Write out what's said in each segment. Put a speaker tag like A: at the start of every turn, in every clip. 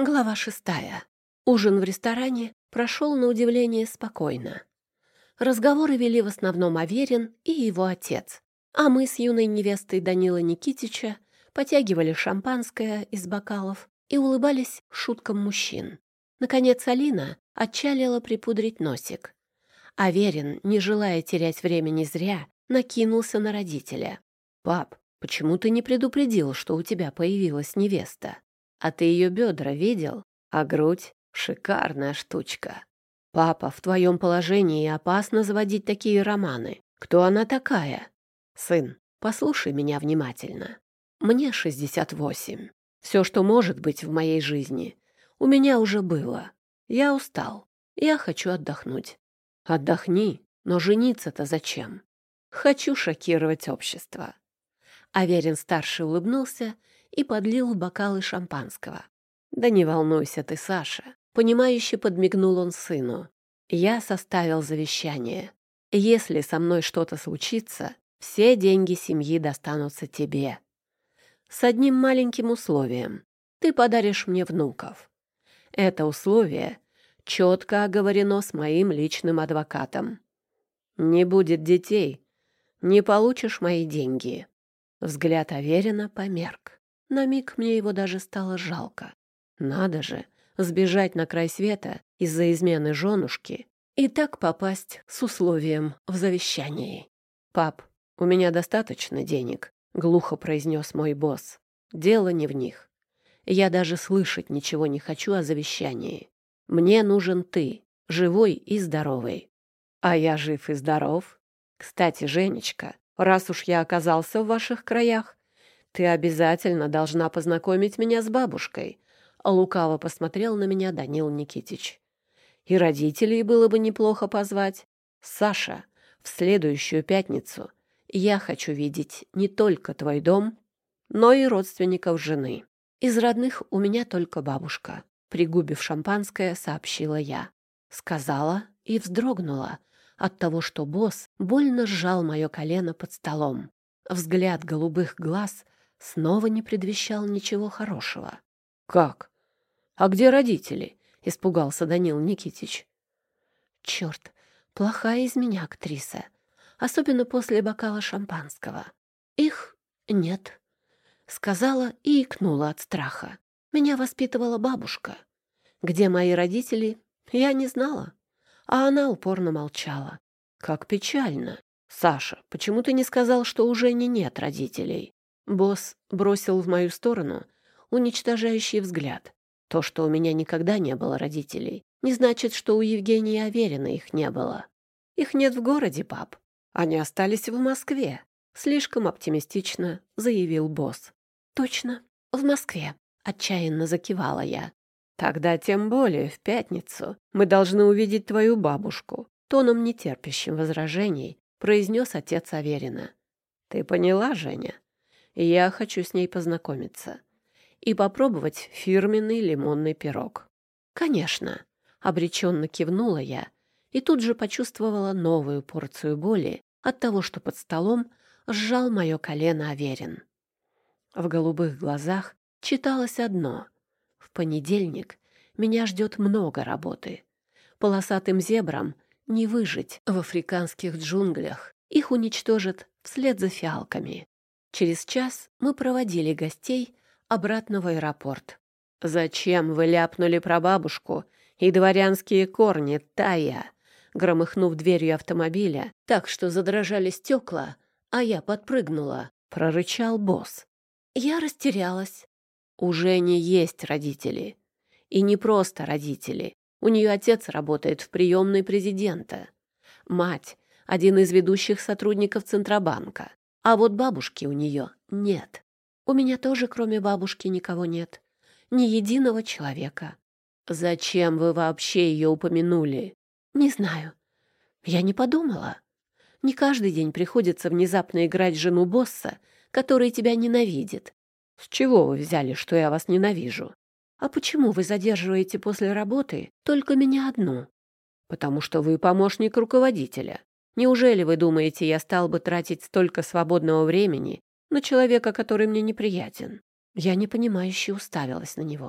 A: Глава 6. Ужин в ресторане прошел на удивление спокойно. Разговоры вели в основном Аверин и его отец, а мы с юной невестой Данила Никитича потягивали шампанское из бокалов и улыбались шуткам мужчин. Наконец Алина отчалила припудрить носик. Аверин, не желая терять времени зря, накинулся на родителя. «Пап, почему ты не предупредил, что у тебя появилась невеста? А ты ее бедра видел? А грудь — шикарная штучка. Папа, в твоем положении опасно заводить такие романы. Кто она такая? Сын, послушай меня внимательно. Мне 68. Все, что может быть в моей жизни, у меня уже было. Я устал. Я хочу отдохнуть. Отдохни, но жениться-то зачем? Хочу шокировать общество». Аверин-старший улыбнулся и подлил в бокалы шампанского. «Да не волнуйся ты, Саша», — понимающе подмигнул он сыну. «Я составил завещание. Если со мной что-то случится, все деньги семьи достанутся тебе. С одним маленьким условием. Ты подаришь мне внуков. Это условие четко оговорено с моим личным адвокатом. Не будет детей, не получишь мои деньги». Взгляд Аверина померк. На миг мне его даже стало жалко. Надо же, сбежать на край света из-за измены женушки и так попасть с условием в завещании. «Пап, у меня достаточно денег», — глухо произнес мой босс. «Дело не в них. Я даже слышать ничего не хочу о завещании. Мне нужен ты, живой и здоровый». «А я жив и здоров. Кстати, Женечка, раз уж я оказался в ваших краях, ты обязательно должна познакомить меня с бабушкой», — лукаво посмотрел на меня Данил Никитич. «И родителей было бы неплохо позвать. Саша, в следующую пятницу я хочу видеть не только твой дом, но и родственников жены. Из родных у меня только бабушка», — пригубив шампанское, сообщила я. Сказала и вздрогнула от того, что босс больно сжал мое колено под столом. Взгляд голубых глаз снова не предвещал ничего хорошего. «Как? А где родители?» — испугался Данил Никитич. «Черт, плохая из меня актриса, особенно после бокала шампанского. Их нет», — сказала и икнула от страха. «Меня воспитывала бабушка. Где мои родители, я не знала». А она упорно молчала. «Как печально. Саша, почему ты не сказал, что у Жени нет родителей?» Босс бросил в мою сторону уничтожающий взгляд. «То, что у меня никогда не было родителей, не значит, что у Евгения Аверина их не было. Их нет в городе, пап. Они остались в Москве», — слишком оптимистично заявил босс. «Точно, в Москве», — отчаянно закивала я. «Тогда тем более в пятницу мы должны увидеть твою бабушку», тоном нетерпящим возражений произнес отец Аверина. «Ты поняла, Женя? Я хочу с ней познакомиться и попробовать фирменный лимонный пирог». «Конечно», — обреченно кивнула я и тут же почувствовала новую порцию боли от того, что под столом сжал мое колено Аверин. В голубых глазах читалось одно: в понедельник меня ждет много работы. Полосатым зебрам не выжить в африканских джунглях. Их уничтожат вслед за фиалками. Через час мы проводили гостей обратно в аэропорт. «Зачем вы ляпнули про бабушку и дворянские корни, Тая?» Громыхнув дверью автомобиля так, что задрожали стекла, а я подпрыгнула, прорычал босс. Я растерялась. «У Жени есть родители. И не просто родители. У нее отец работает в приемной президента. Мать — один из ведущих сотрудников Центробанка. А вот бабушки у нее нет. У меня тоже, кроме бабушки, никого нет. Ни единого человека». «Зачем вы вообще ее упомянули?» «Не знаю. Я не подумала. Не каждый день приходится внезапно играть жену босса, который тебя ненавидит». «С чего вы взяли, что я вас ненавижу?» «А почему вы задерживаете после работы только меня одну?» «Потому что вы помощник руководителя. Неужели вы думаете, я стал бы тратить столько свободного времени на человека, который мне неприятен?» Я непонимающе уставилась на него.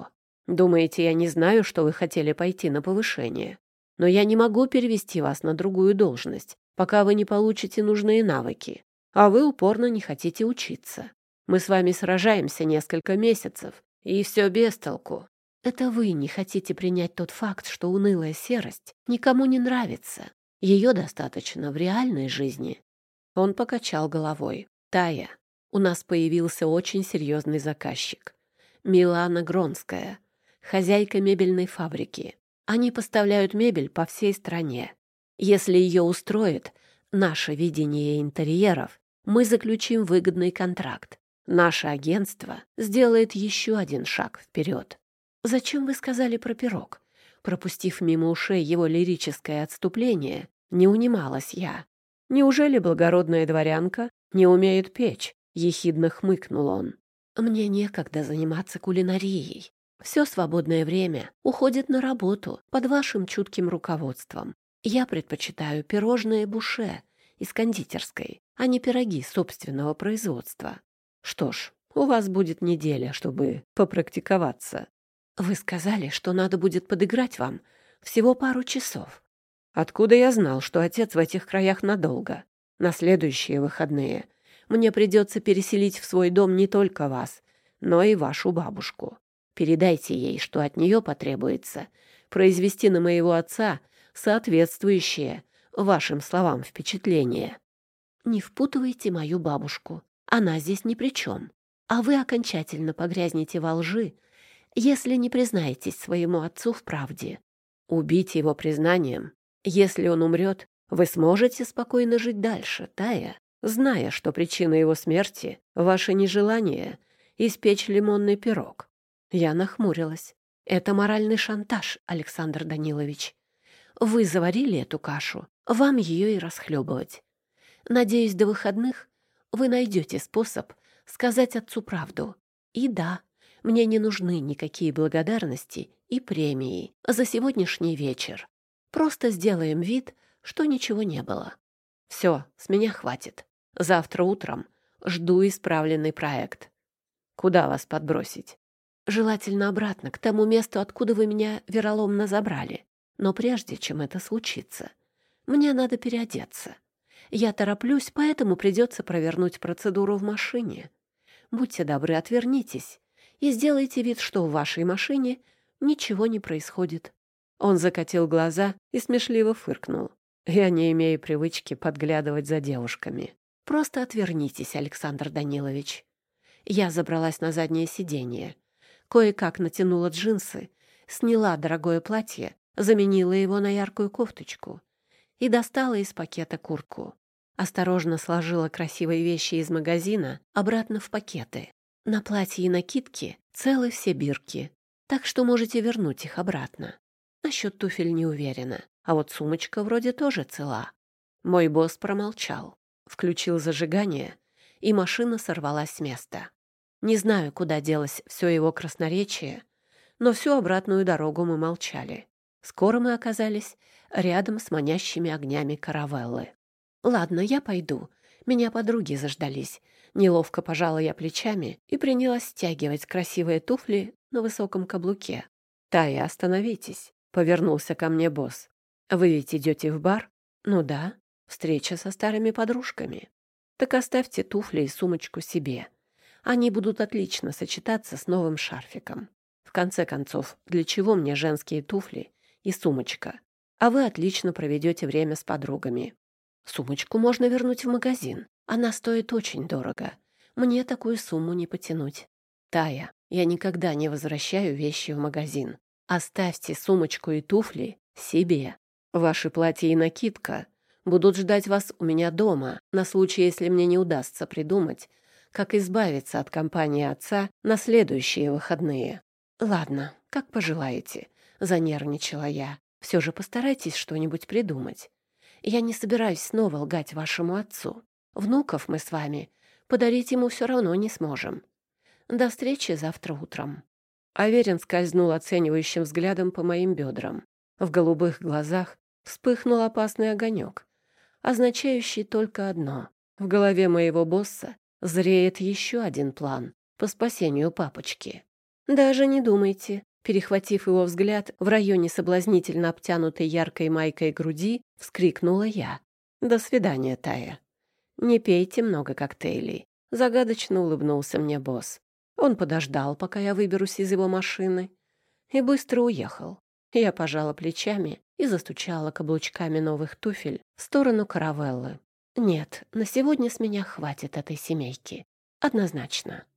A: Думаете, я не знаю, что вы хотели пойти на повышение? Но я не могу перевести вас на другую должность, пока вы не получите нужные навыки, а вы упорно не хотите учиться. Мы с вами сражаемся несколько месяцев, и все без толку. Это вы не хотите принять тот факт, что унылая серость никому не нравится. Ее достаточно в реальной жизни. Он покачал головой. Тая, у нас появился очень серьезный заказчик. Милана Гронская, хозяйка мебельной фабрики. Они поставляют мебель по всей стране. Если ее устроит наше видение интерьеров, мы заключим выгодный контракт. Наше агентство сделает еще один шаг вперед. Зачем вы сказали про пирог? Пропустив мимо ушей его лирическое отступление, не унималась я. Неужели благородная дворянка не умеет печь? Ехидно хмыкнул он. Мне некогда заниматься кулинарией. Все свободное время уходит на работу под вашим чутким руководством. Я предпочитаю пирожные буше из кондитерской, а не пироги собственного производства. Что ж, у вас будет неделя, чтобы попрактиковаться. Вы сказали, что надо будет подыграть вам всего пару часов. Откуда я знал, что отец в этих краях надолго? На следующие выходные мне придется переселить в свой дом не только вас, но и вашу бабушку. Передайте ей, что от нее потребуется произвести на моего отца соответствующее вашим словам впечатление. Не впутывайте мою бабушку. Она здесь ни при чем. А вы окончательно погрязнете во лжи, если не признаетесь своему отцу в правде. Убить его признанием. Если он умрет, вы сможете спокойно жить дальше, Тая, зная, что причина его смерти — ваше нежелание испечь лимонный пирог. Я нахмурилась. Это моральный шантаж, Александр Данилович. Вы заварили эту кашу, вам ее и расхлебывать. Надеюсь, до выходных вы найдете способ сказать отцу правду. И да, мне не нужны никакие благодарности и премии за сегодняшний вечер. Просто сделаем вид, что ничего не было. Все, с меня хватит. Завтра утром жду исправленный проект. Куда вас подбросить? Желательно обратно, к тому месту, откуда вы меня вероломно забрали. Но прежде чем это случится, мне надо переодеться. Я тороплюсь, поэтому придется провернуть процедуру в машине. Будьте добры, отвернитесь и сделайте вид, что в вашей машине ничего не происходит». Он закатил глаза и смешливо фыркнул. «Я не имею привычки подглядывать за девушками. Просто отвернитесь, Александр Данилович». Я забралась на заднее сиденье, кое-как натянула джинсы, сняла дорогое платье, заменила его на яркую кофточку и достала из пакета куртку. Осторожно сложила красивые вещи из магазина обратно в пакеты. На платье и накидке целы все бирки, так что можете вернуть их обратно. Насчет туфель не уверена, а вот сумочка вроде тоже цела. Мой босс промолчал, включил зажигание, и машина сорвалась с места. Не знаю, куда делось все его красноречие, но всю обратную дорогу мы молчали. Скоро мы оказались рядом с манящими огнями каравеллы. «Ладно, я пойду. Меня подруги заждались». Неловко пожала я плечами и принялась стягивать красивые туфли на высоком каблуке. «Тая, остановитесь», — повернулся ко мне босс. «Вы ведь идете в бар?» «Ну да, встреча со старыми подружками». «Так оставьте туфли и сумочку себе. Они будут отлично сочетаться с новым шарфиком. В конце концов, для чего мне женские туфли и сумочка? А вы отлично проведете время с подругами. Сумочку можно вернуть в магазин. Она стоит очень дорого. Мне такую сумму не потянуть. Тая, я никогда не возвращаю вещи в магазин. Оставьте сумочку и туфли себе. Ваши платья и накидка будут ждать вас у меня дома на случай, если мне не удастся придумать, как избавиться от компании отца на следующие выходные. Ладно, как пожелаете, занервничала я. Все же постарайтесь что-нибудь придумать. Я не собираюсь снова лгать вашему отцу. Внуков мы с вами подарить ему все равно не сможем. До встречи завтра утром». Аверин скользнул оценивающим взглядом по моим бедрам. В голубых глазах вспыхнул опасный огонек, означающий только одно. В голове моего босса зреет еще один план по спасению папочки. «Даже не думайте», Перехватив его взгляд в районе соблазнительно обтянутой яркой майкой груди, вскрикнула я. «До свидания, Тая. Не пейте много коктейлей», — загадочно улыбнулся мне босс. Он подождал, пока я выберусь из его машины, и быстро уехал. Я пожала плечами и застучала каблучками новых туфель в сторону каравеллы. Нет, на сегодня с меня хватит этой семейки. Однозначно.